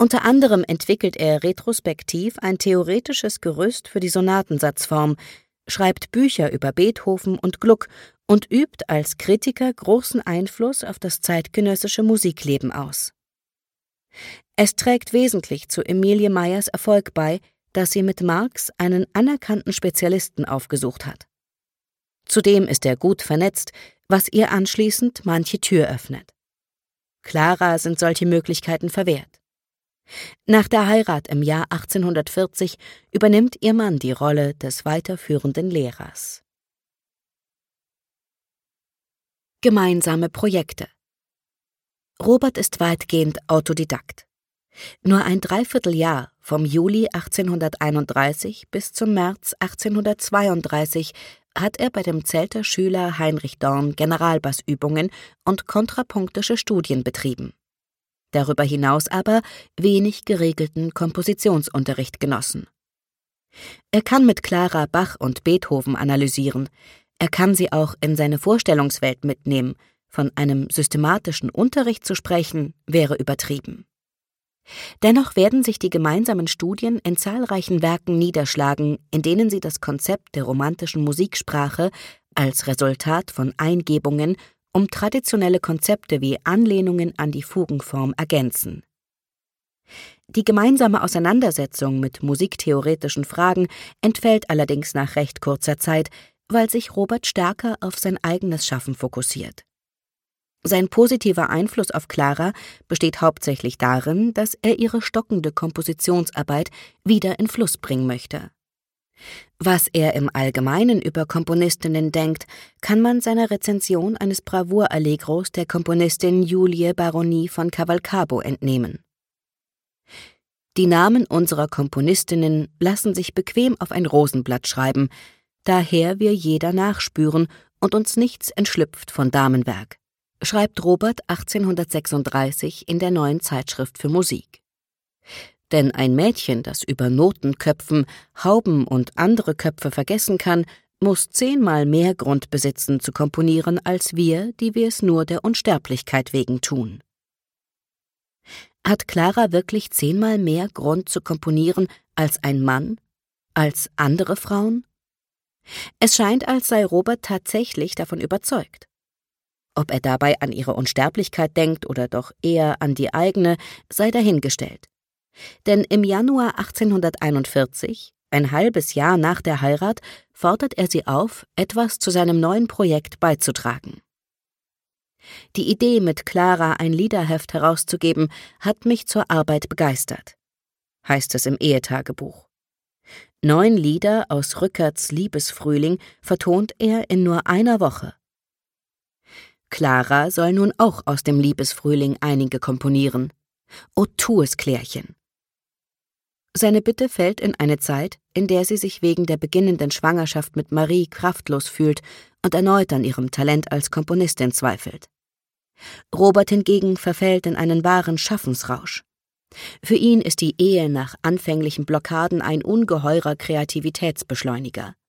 Unter anderem entwickelt er retrospektiv ein theoretisches Gerüst für die Sonatensatzform, schreibt Bücher über Beethoven und Gluck und übt als Kritiker großen Einfluss auf das zeitgenössische Musikleben aus. Es trägt wesentlich zu Emilie Meyers Erfolg bei, dass sie mit Marx einen anerkannten Spezialisten aufgesucht hat. Zudem ist er gut vernetzt, was ihr anschließend manche Tür öffnet. Clara sind solche Möglichkeiten verwehrt. Nach der Heirat im Jahr 1840 übernimmt ihr Mann die Rolle des weiterführenden Lehrers. Gemeinsame Projekte. Robert ist weitgehend Autodidakt. Nur ein Dreivierteljahr, vom Juli 1831 bis zum März 1832, hat er bei dem Zelter Schüler Heinrich Dorn Generalbassübungen und kontrapunktische Studien betrieben. Darüber hinaus aber wenig geregelten Kompositionsunterricht genossen. Er kann mit Clara Bach und Beethoven analysieren, er kann sie auch in seine Vorstellungswelt mitnehmen, von einem systematischen Unterricht zu sprechen, wäre übertrieben. Dennoch werden sich die gemeinsamen Studien in zahlreichen Werken niederschlagen, in denen sie das Konzept der romantischen Musiksprache als Resultat von Eingebungen um traditionelle Konzepte wie Anlehnungen an die Fugenform ergänzen. Die gemeinsame Auseinandersetzung mit musiktheoretischen Fragen entfällt allerdings nach recht kurzer Zeit, weil sich Robert stärker auf sein eigenes Schaffen fokussiert. Sein positiver Einfluss auf Clara besteht hauptsächlich darin, dass er ihre stockende Kompositionsarbeit wieder in Fluss bringen möchte. Was er im Allgemeinen über Komponistinnen denkt, kann man seiner Rezension eines Bravour-Allegros der Komponistin Julie Baronie von Cavalcabo entnehmen. Die Namen unserer Komponistinnen lassen sich bequem auf ein Rosenblatt schreiben, daher wir jeder nachspüren und uns nichts entschlüpft von Damenwerk, schreibt Robert 1836 in der Neuen Zeitschrift für Musik. Denn ein Mädchen, das über Notenköpfen, Hauben und andere Köpfe vergessen kann, muss 10-mal mehr Grund besitzen zu komponieren als wir, die wir es nur der Unsterblichkeit wegen tun. Hat Clara wirklich 10-mal mehr Grund zu komponieren als ein Mann, als andere Frauen? Es scheint, als sei Robert tatsächlich davon überzeugt. Ob er dabei an ihre Unsterblichkeit denkt oder doch eher an die eigene, sei dahingestellt. Denn im Januar 1841, ein halbes Jahr nach der Heirat, fordert er sie auf, etwas zu seinem neuen Projekt beizutragen. Die Idee, mit Clara ein Liederheft herauszugeben, hat mich zur Arbeit begeistert, heißt es im Ehetagebuch. 9 Lieder aus Rückerts Liebesfrühling vertont er in nur einer Woche. Clara soll nun auch aus dem Liebesfrühling einige komponieren. O tu es, Klärchen! Seine Bitte fällt in eine Zeit, in der sie sich wegen der beginnenden Schwangerschaft mit Marie kraftlos fühlt und erneut an ihrem Talent als Komponistin zweifelt. Robert hingegen verfällt in einen wahren Schaffensrausch. Für ihn ist die Ehe nach anfänglichen Blockaden ein ungeheurer Kreativitätsbeschleuniger.